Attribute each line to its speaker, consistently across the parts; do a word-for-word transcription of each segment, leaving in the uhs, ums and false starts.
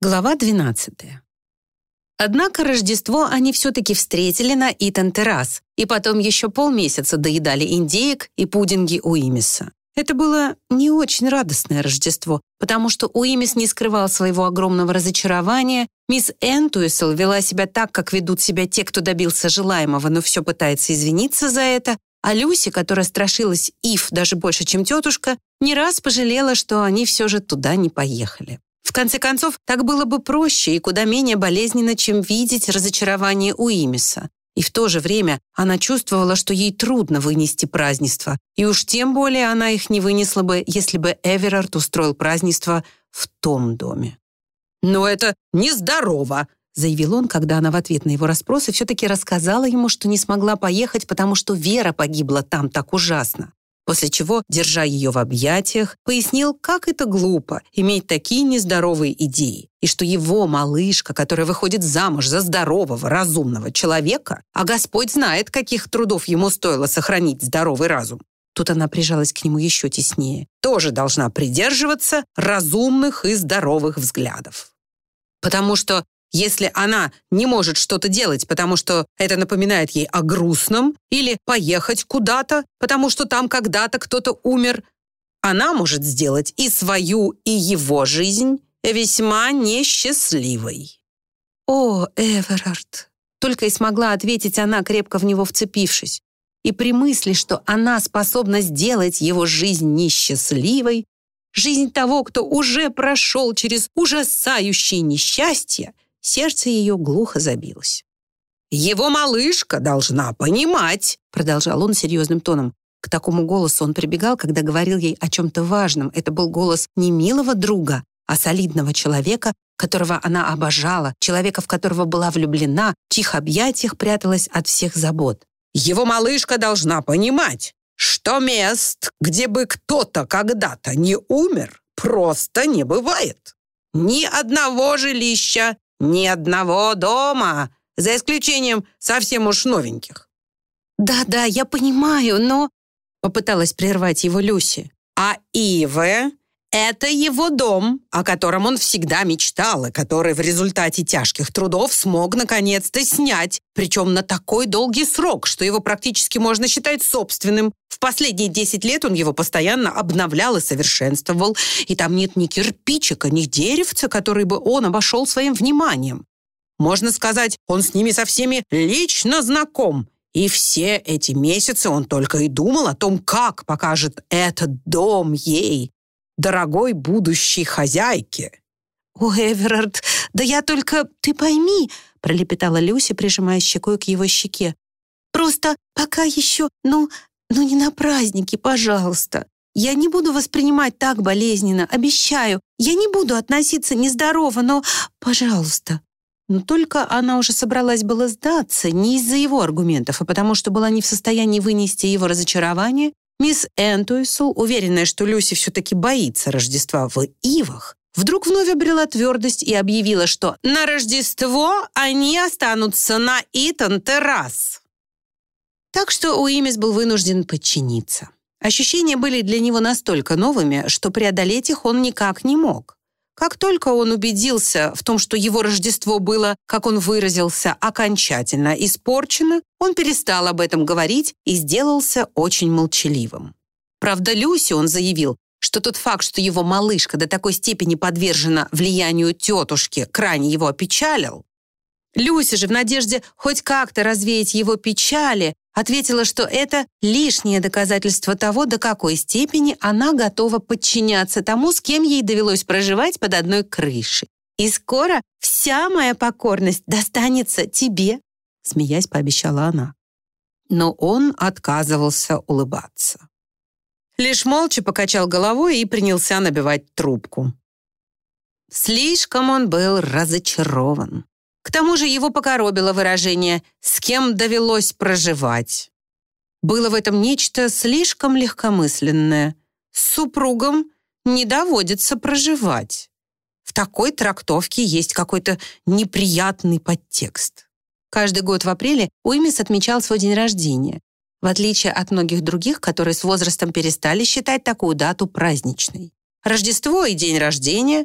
Speaker 1: Глава двенадцатая. Однако Рождество они все-таки встретили на Итан-террас, и потом еще полмесяца доедали индеек и пудинги Уимиса. Это было не очень радостное Рождество, потому что Уимис не скрывал своего огромного разочарования, мисс Энтуисл вела себя так, как ведут себя те, кто добился желаемого, но все пытается извиниться за это, а Люси, которая страшилась Ив даже больше, чем тетушка, не раз пожалела, что они все же туда не поехали. В конце концов, так было бы проще и куда менее болезненно, чем видеть разочарование Уимиса. И в то же время она чувствовала, что ей трудно вынести празднества, и уж тем более она их не вынесла бы, если бы Эверард устроил празднество в том доме.
Speaker 2: «Но это нездорово»,
Speaker 1: — заявил он, когда она в ответ на его расспросы все-таки рассказала ему, что не смогла поехать, потому что Вера погибла там так ужасно. После чего, держа ее в объятиях, пояснил, как это глупо иметь такие нездоровые идеи, и что его малышка, которая выходит замуж за здорового, разумного человека, а Господь знает, каких трудов ему стоило сохранить здоровый разум. Тут она прижалась к нему еще теснее. Тоже должна придерживаться разумных и здоровых взглядов. Потому что если она не может что-то делать, потому что это напоминает ей о грустном, или поехать куда-то, потому что там когда-то кто-то умер, она может сделать и свою, и его жизнь весьма несчастливой. «О, Эверард!» — только и смогла ответить она, крепко в него вцепившись. И при мысли, что она способна сделать его жизнь несчастливой, жизнь того, кто уже прошел через ужасающие несчастья, сердце ее глухо забилось.
Speaker 2: «Его малышка должна понимать», —
Speaker 1: продолжал он серьезным тоном. К такому голосу он прибегал, когда говорил ей о чем-то важном. Это был голос не милого друга, а солидного человека, которого она обожала, человека, в которого была влюблена, в чьих объятиях пряталась от всех забот.
Speaker 2: «Его малышка должна понимать, что мест, где бы кто-то когда-то не умер, просто не бывает. Ни одного жилища, ни одного дома, за исключением совсем уж новеньких».
Speaker 1: «Да-да, я понимаю, но...» — попыталась прервать его Люси.
Speaker 2: «А Иве — это его дом, о котором он всегда мечтал, и который в результате тяжких трудов смог наконец-то снять, причем на такой долгий срок, что его практически можно считать собственным. В последние десять лет он его постоянно обновлял и совершенствовал, и там нет ни кирпичика, ни деревца, который бы он обошел своим вниманием. Можно сказать, он с ними со всеми лично знаком, и все эти месяцы он только и думал о том, как покажет этот дом ей, дорогой будущей хозяйке».
Speaker 1: «О, Эверард, да я только... Ты пойми», — пролепетала Люси, прижимая щекой к его щеке. «Просто пока еще... Ну, ну не на празднике, пожалуйста. Я не буду воспринимать так болезненно, обещаю. Я не буду относиться нездорово, но... Пожалуйста». Но только она уже собралась было сдаться, не из-за его аргументов, а потому что была не в состоянии вынести его разочарование, мисс Энтуисл, уверенная, что Люси все-таки боится Рождества в Ивах, вдруг вновь обрела твердость и объявила, что на Рождество они останутся на Итан-террас. Так что Уимис был вынужден подчиниться. Ощущения были для него настолько новыми, что преодолеть их он никак не мог. Как только он убедился в том, что его Рождество было, как он выразился, окончательно испорчено, он перестал об этом говорить и сделался очень молчаливым. Правда, Люси он заявил, что тот факт, что его малышка до такой степени подвержена влиянию тетушки, крайне его опечалил. Люси же в надежде хоть как-то развеять его печали, ответила, что это лишнее доказательство того, до какой степени она готова подчиняться тому, с кем ей довелось проживать под одной крышей. «И скоро вся моя покорность достанется тебе», — смеясь, пообещала она. Но он отказывался улыбаться. Лишь молча покачал головой и принялся набивать трубку. Слишком он был разочарован. К тому же его покоробило выражение «с кем довелось проживать». Было в этом нечто слишком легкомысленное. С супругом не доводится проживать. В такой трактовке есть какой-то неприятный подтекст. Каждый год в апреле Уимис отмечал свой день рождения, в отличие от многих других, которые с возрастом перестали считать такую дату праздничной. Рождество и день рождения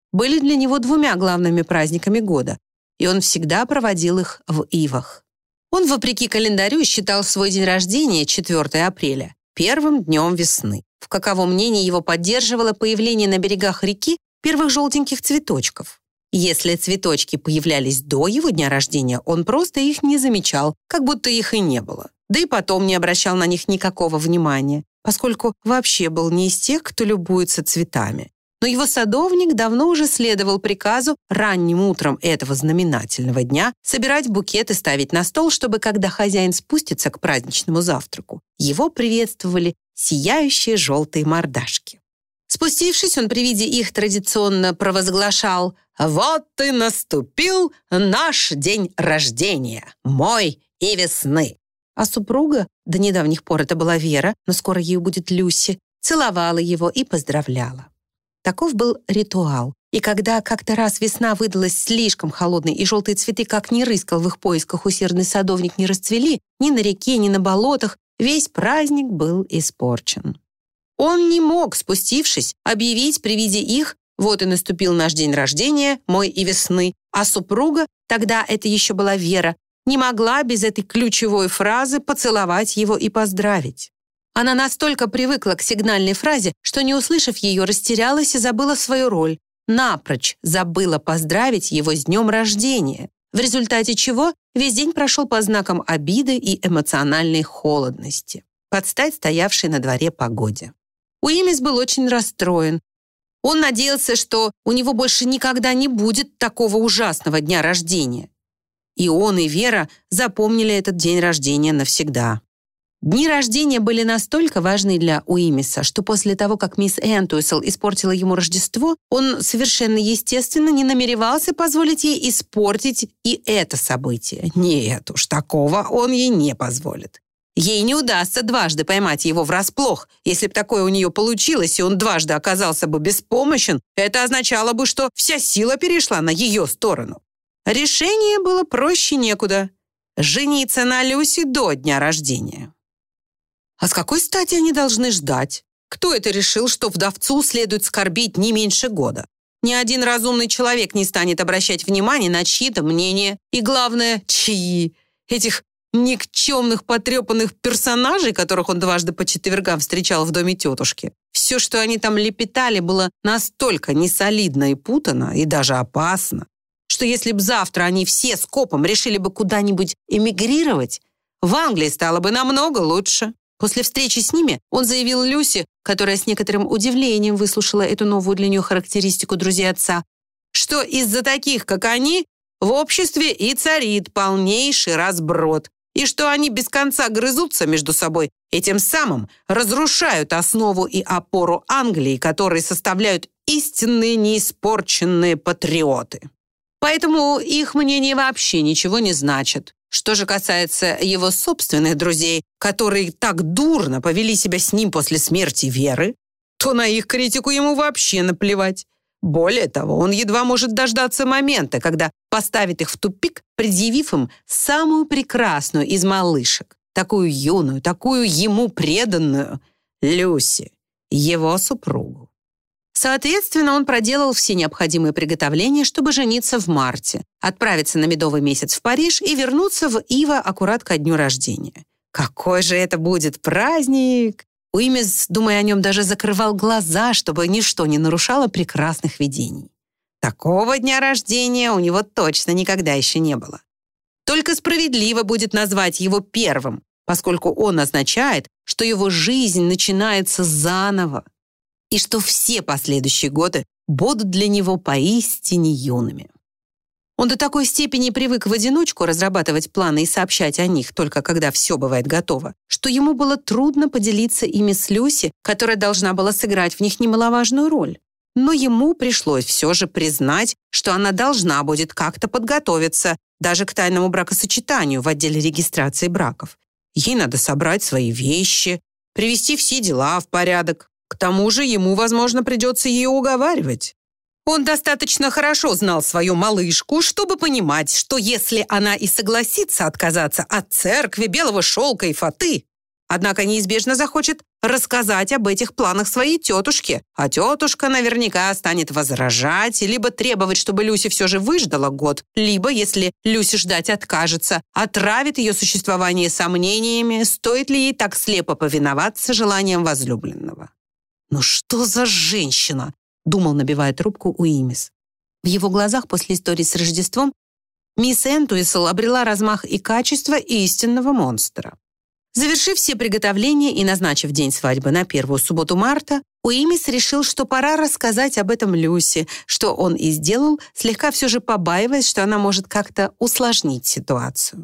Speaker 1: были для него двумя главными праздниками года, и он всегда проводил их в Ивах. Он, вопреки календарю, считал свой день рождения, четвёртого апреля, первым днем весны, в каковом мнении его поддерживало появление на берегах реки первых желтеньких цветочков. Если цветочки появлялись до его дня рождения, он просто их не замечал, как будто их и не было. Да и потом не обращал на них никакого внимания, поскольку вообще был не из тех, кто любуется цветами. Но его садовник давно уже следовал приказу ранним утром этого знаменательного дня собирать букет и ставить на стол, чтобы, когда хозяин спустится к праздничному завтраку, его приветствовали сияющие желтые мордашки. Спустившись, он при виде их традиционно провозглашал: «Вот и наступил наш день рождения, мой и весны». А супруга, до недавних пор это была Вера, но скоро ею будет Люси, целовала его и поздравляла. Таков был ритуал. И когда как-то раз весна выдалась слишком холодной, и желтые цветы, как ни рыскал в их поисках усердный садовник, не расцвели ни на реке, ни на болотах, весь праздник был испорчен. Он не мог, спустившись, объявить при виде их: «Вот и наступил наш день рождения, мой и весны», а супруга, тогда это еще была Вера, не могла без этой ключевой фразы поцеловать его и поздравить. Она настолько привыкла к сигнальной фразе, что, не услышав ее, растерялась и забыла свою роль. Напрочь забыла поздравить его с днем рождения, в результате чего весь день прошел по знакам обиды и эмоциональной холодности, под стать стоявшей на дворе погоде. Уимис был очень расстроен. Он надеялся, что у него больше никогда не будет такого ужасного дня рождения. И он, и Вера запомнили этот день рождения навсегда. Дни рождения были настолько важны для Уимиса, что после того, как мисс Энтуисл испортила ему Рождество, он совершенно естественно не намеревался позволить ей испортить и это событие. Нет уж, такого он ей не позволит. Ей не удастся дважды поймать его врасплох. Если бы такое у нее получилось, и он дважды оказался бы беспомощен, это означало бы, что вся сила перешла на ее сторону. Решение было проще некуда. Жениться на Люси до дня рождения. А с какой стати они должны ждать? Кто это решил, что вдовцу следует скорбить не меньше года? Ни один разумный человек не станет обращать внимание на чьи-то мнения. И главное, чьи? Этих никчемных потрепанных персонажей, которых он дважды по четвергам встречал в доме тетушки. Все, что они там лепетали, было настолько несолидно и путано, и даже опасно, что если б завтра они все скопом решили бы куда-нибудь эмигрировать, в Англии стало бы намного лучше. После встречи с ними он заявил Люси, которая с некоторым удивлением выслушала эту новую для нее характеристику друзей отца, что из-за таких, как они, в обществе и царит полнейший разброд, и что они без конца грызутся между собой и тем самым разрушают основу и опору Англии, которые составляют истинные неиспорченные патриоты. Поэтому их мнение вообще ничего не значит. Что же касается его собственных друзей, которые так дурно повели себя с ним после смерти Веры, то на их критику ему вообще наплевать. Более того, он едва может дождаться момента, когда поставит их в тупик, предъявив им самую прекрасную из малышек, такую юную, такую ему преданную Люси, его супругу. Соответственно, он проделал все необходимые приготовления, чтобы жениться в марте, отправиться на медовый месяц в Париж и вернуться в Ива аккурат ко дню рождения. Какой же это будет праздник! Уимис, думая о нем, даже закрывал глаза, чтобы ничто не нарушало прекрасных видений. Такого дня рождения у него точно никогда еще не было. Только справедливо будет назвать его первым, поскольку он означает, что его жизнь начинается заново, и что все последующие годы будут для него поистине юными. Он до такой степени привык в одиночку разрабатывать планы и сообщать о них только когда все бывает готово, что ему было трудно поделиться ими с Люси, которая должна была сыграть в них немаловажную роль. Но ему пришлось все же признать, что она должна будет как-то подготовиться даже к тайному бракосочетанию в отделе регистрации браков. Ей надо собрать свои вещи, привести все дела в порядок. К тому же ему, возможно, придется ее уговаривать. Он достаточно хорошо знал свою малышку, чтобы понимать, что если она и согласится отказаться от церкви, белого шелка и фаты,
Speaker 2: Однако неизбежно захочет рассказать об этих планах своей тетушке, а тетушка наверняка станет возражать, либо требовать, чтобы Люси все же выждала год, либо, если Люси ждать откажется, отравит ее существование сомнениями, стоит ли ей так слепо повиноваться желаниям возлюбленного. «Ну что за женщина?» — думал, набивая трубку Уимис. В его глазах после истории с Рождеством мисс Энтуисл обрела размах и качество истинного монстра. Завершив все приготовления и назначив день свадьбы на первую субботу марта, Уимис решил, что пора рассказать об этом Люси, что он и сделал, слегка все же побаиваясь, что она может как-то усложнить ситуацию.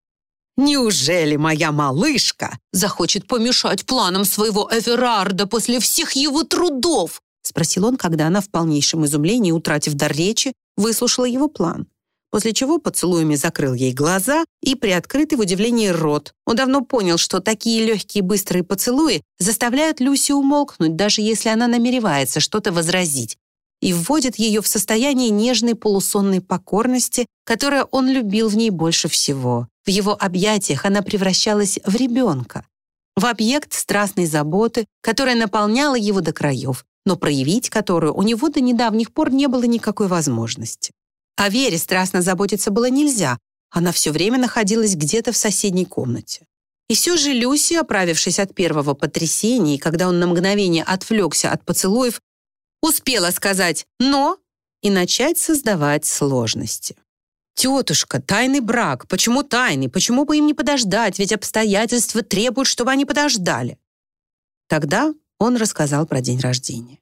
Speaker 2: «Неужели моя малышка захочет помешать планам своего Эверарда после всех его трудов?» — спросил он, когда она в полнейшем изумлении, утратив дар речи, выслушала его план. После чего поцелуями закрыл ей глаза и приоткрытый в удивлении рот. Он давно понял, что такие легкие быстрые поцелуи заставляют Люси умолкнуть, даже если она намеревается что-то возразить, и вводят ее в состояние нежной полусонной покорности, которое он любил в ней больше всего. В его объятиях она превращалась в ребенка, в объект страстной заботы, которая наполняла его до краев, но проявить которую у него до недавних пор не было никакой возможности. О Вере страстно заботиться было нельзя, она все время находилась где-то в соседней комнате. И все же Люси, оправившись от первого потрясения, и когда он на мгновение отвлекся от поцелуев, успела сказать «но» и начать создавать сложности. «Тетушка, тайный брак. Почему тайный? Почему бы им не подождать? Ведь обстоятельства требуют, чтобы они подождали». Тогда он рассказал про день рождения.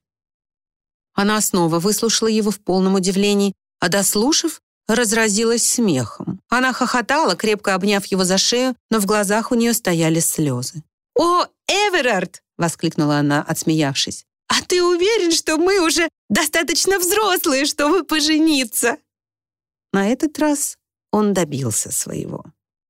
Speaker 2: Она снова выслушала его в полном удивлении, а дослушав, разразилась смехом. Она хохотала, крепко обняв его за шею, но в глазах у нее стояли слезы. «О, Эверард!» — воскликнула она, отсмеявшись. «А ты уверен, что мы уже достаточно взрослые, чтобы пожениться?» На этот раз он добился своего.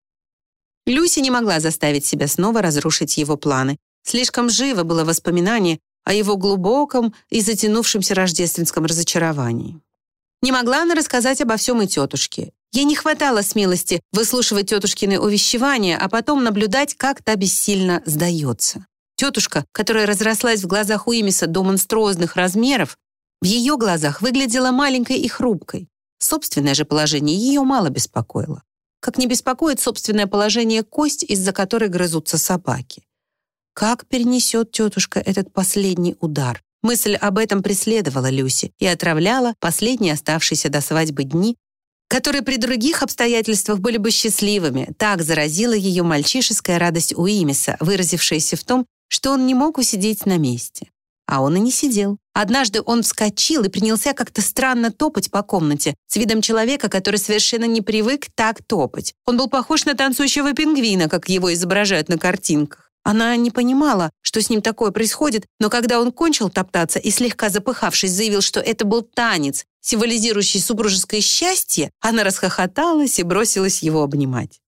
Speaker 2: Люси не могла заставить себя снова разрушить его планы. Слишком живо было воспоминание о его глубоком и затянувшемся рождественском разочаровании. Не могла она рассказать обо всем и тетушке. Ей не хватало смелости выслушивать тетушкины увещевания, а потом наблюдать, как та бессильно сдается. Тетушка, которая разрослась в глазах Уимиса до монструозных размеров, в ее глазах выглядела маленькой и хрупкой. Собственное же положение ее мало беспокоило. Как не беспокоит собственное положение кость, из-за которой грызутся собаки. Как перенесет тетушка этот последний удар? Мысль об этом преследовала Люси и отравляла последние оставшиеся до свадьбы дни, которые при других обстоятельствах были бы счастливыми. Так заразила ее мальчишеская радость Уимиса, выразившаяся в том, что он не мог усидеть на месте. А он и не сидел. Однажды он вскочил и принялся как-то странно топать по комнате с видом человека, который совершенно не привык так топать. Он был похож на танцующего пингвина, как его изображают на картинках. Она не понимала, что с ним такое происходит, но когда он кончил топтаться и, слегка запыхавшись, заявил, что это был танец, символизирующий супружеское счастье, она расхохоталась и бросилась его обнимать.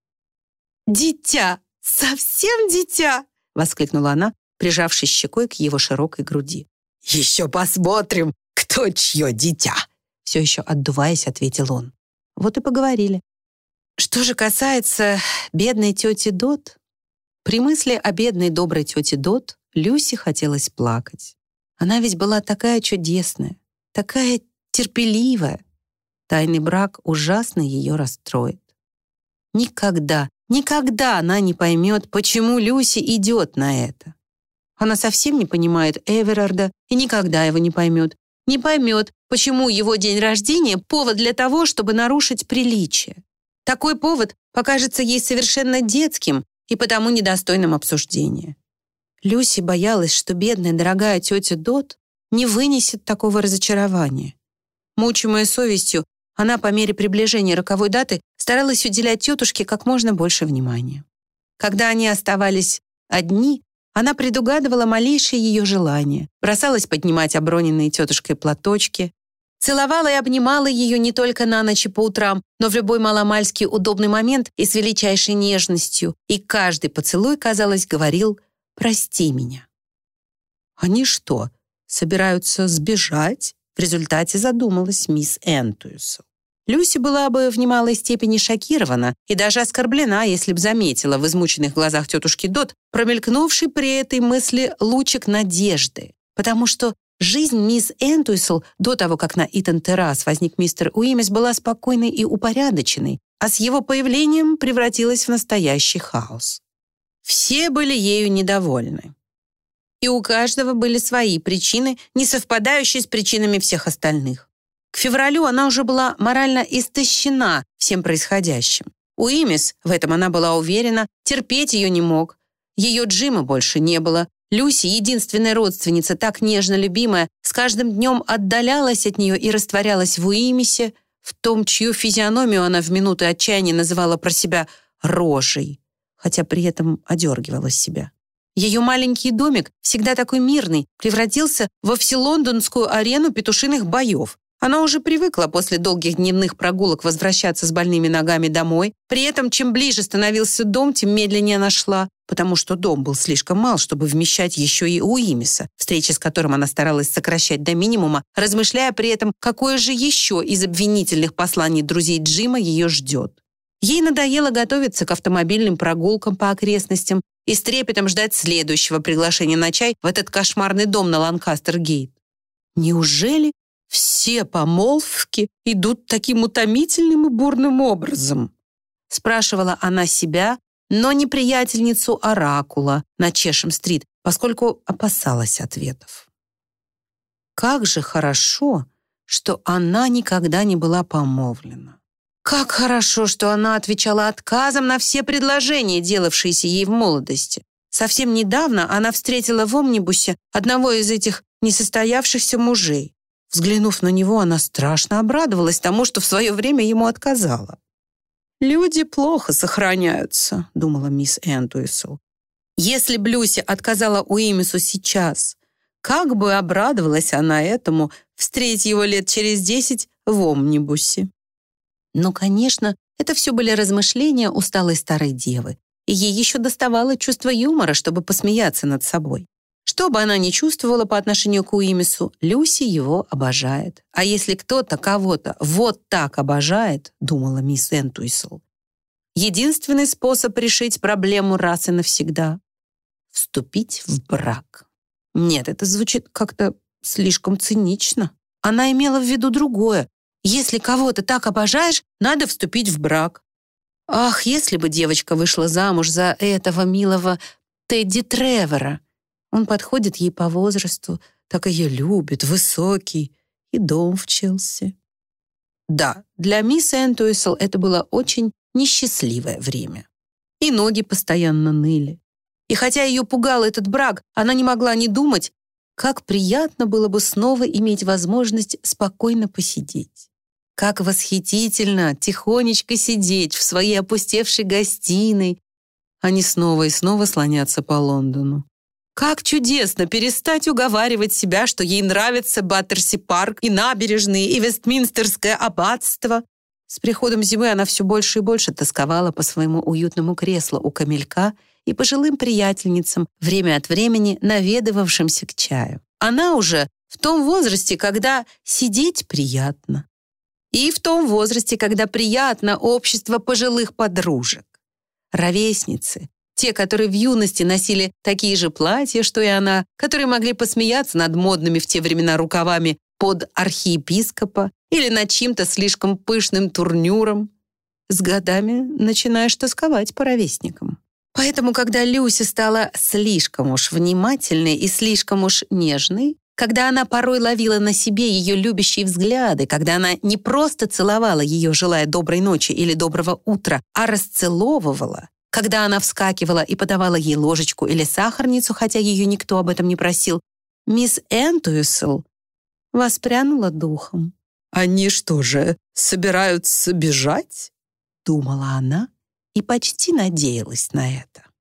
Speaker 2: «Дитя! Совсем дитя!» — воскликнула она, прижавшись щекой к его широкой груди. «Еще посмотрим, кто чье дитя!» Все еще отдуваясь, ответил он. Вот и поговорили. Что же касается бедной тети Дот, при мысли о бедной доброй тете Дот Люси хотелось плакать. Она ведь была такая чудесная, такая терпеливая. Тайный брак ужасно ее расстроит. Никогда, никогда она не поймет, почему Люси идет на это. Она совсем не понимает Эверарда и никогда его не поймет. Не поймет, почему его день рождения — повод для того, чтобы нарушить приличие. Такой повод покажется ей совершенно детским и потому недостойным обсуждения. Люси боялась, что бедная дорогая тетя Дот не вынесет такого разочарования. Мучимая совестью, она по мере приближения роковой даты старалась уделять тетушке как можно больше внимания. Когда они оставались одни, она предугадывала малейшие ее желания, бросалась поднимать оброненные тетушкой платочки, целовала и обнимала ее не только на ночь и по утрам, но в любой маломальский удобный момент и с величайшей нежностью, и каждый поцелуй, казалось, говорил «прости меня». «Они что, собираются сбежать?» В результате задумалась мисс Энтуисл.
Speaker 1: Люси была бы в немалой степени шокирована и даже оскорблена, если б заметила в измученных глазах тетушки Дот промелькнувший при этой мысли лучик надежды, потому что жизнь мисс Энтуисл до того, как на Итон-террас возник мистер Уимис, была спокойной и упорядоченной, а с его появлением превратилась в настоящий хаос. Все были ею недовольны. И у каждого были свои причины, не совпадающие с причинами всех остальных. К февралю она уже была морально истощена всем происходящим. Уимис, в этом она была уверена, терпеть ее не мог. Ее Джима больше не было. Люси, единственная родственница, так нежно любимая, с каждым днем отдалялась от нее и растворялась в Уимисе, в том, чью физиономию она в минуты отчаяния называла про себя «рожей», хотя при этом одергивала себя. Ее маленький домик, всегда такой мирный, превратился во вселондонскую арену петушиных боев. Она уже привыкла после долгих дневных прогулок возвращаться с больными ногами домой. При этом, чем ближе становился дом, тем медленнее она шла, потому что дом был слишком мал, чтобы вмещать еще и Уимиса, встречи с которым она старалась сокращать до минимума, размышляя при этом, какое же еще из обвинительных посланий друзей Джима ее ждет. Ей надоело готовиться к автомобильным прогулкам по окрестностям и с трепетом ждать следующего приглашения на чай в этот кошмарный дом на Ланкастер-Гейт. Неужели все помолвки идут таким утомительным и бурным образом? Спрашивала она себя, но не приятельницу Оракула на Чешем-стрит, поскольку опасалась ответов. Как же хорошо, что она никогда не была помолвлена. Как хорошо, что она отвечала отказом на все предложения, делавшиеся ей в молодости. Совсем недавно она встретила в омнибусе одного из этих несостоявшихся мужей. Взглянув на него, она страшно обрадовалась тому, что в свое время ему отказала. «Люди плохо сохраняются», — думала мисс Энтуисл. Если б Люси отказала Уимису сейчас, как бы обрадовалась она этому встретить его лет через десять в омнибусе. Но, конечно, это все были размышления усталой старой девы, и ей еще доставало чувство юмора, чтобы посмеяться над собой. Что бы она ни чувствовала по отношению к Уимису, Люси его обожает. А если кто-то кого-то вот так обожает, думала мисс Энтуисл, единственный способ решить проблему раз и навсегда — вступить в брак. Нет, это звучит как-то слишком цинично. Она имела в виду другое. Если кого-то так обожаешь, надо вступить в брак. Ах, если бы девочка вышла замуж за этого милого Тедди Тревора. Он подходит ей по возрасту, так ее любит, высокий, и дом в Челси. Да, для мисс Энтуисл это было очень несчастливое время. И ноги постоянно ныли. И хотя ее пугал этот брак, она не могла не думать, как приятно было бы снова иметь возможность спокойно посидеть. Как восхитительно тихонечко сидеть в своей опустевшей гостиной, а не снова и снова слоняться по Лондону. Как чудесно перестать уговаривать себя, что ей нравится Баттерси-парк и набережные, и Вестминстерское аббатство. С приходом зимы она все больше и больше тосковала по своему уютному креслу у камелька и пожилым приятельницам, время от времени наведывавшимся к чаю. Она уже в том возрасте, когда сидеть приятно. И в том возрасте, когда приятно общество пожилых подружек. Ровесницы, те, которые в юности носили такие же платья, что и она, которые могли посмеяться над модными в те времена рукавами под архиепископа или над чьим-то слишком пышным турнюром. С годами начинаешь тосковать по ровесникам. Поэтому, когда Люси стала слишком уж внимательной и слишком уж нежной, когда она порой ловила на себе ее любящие взгляды, когда она не просто целовала ее, желая доброй ночи или доброго утра, а расцеловывала, когда она вскакивала и подавала ей ложечку или сахарницу, хотя ее никто об этом не просил, мисс Энтуисл воспрянула духом. «Они что же, собираются бежать?» — думала она и почти надеялась на это.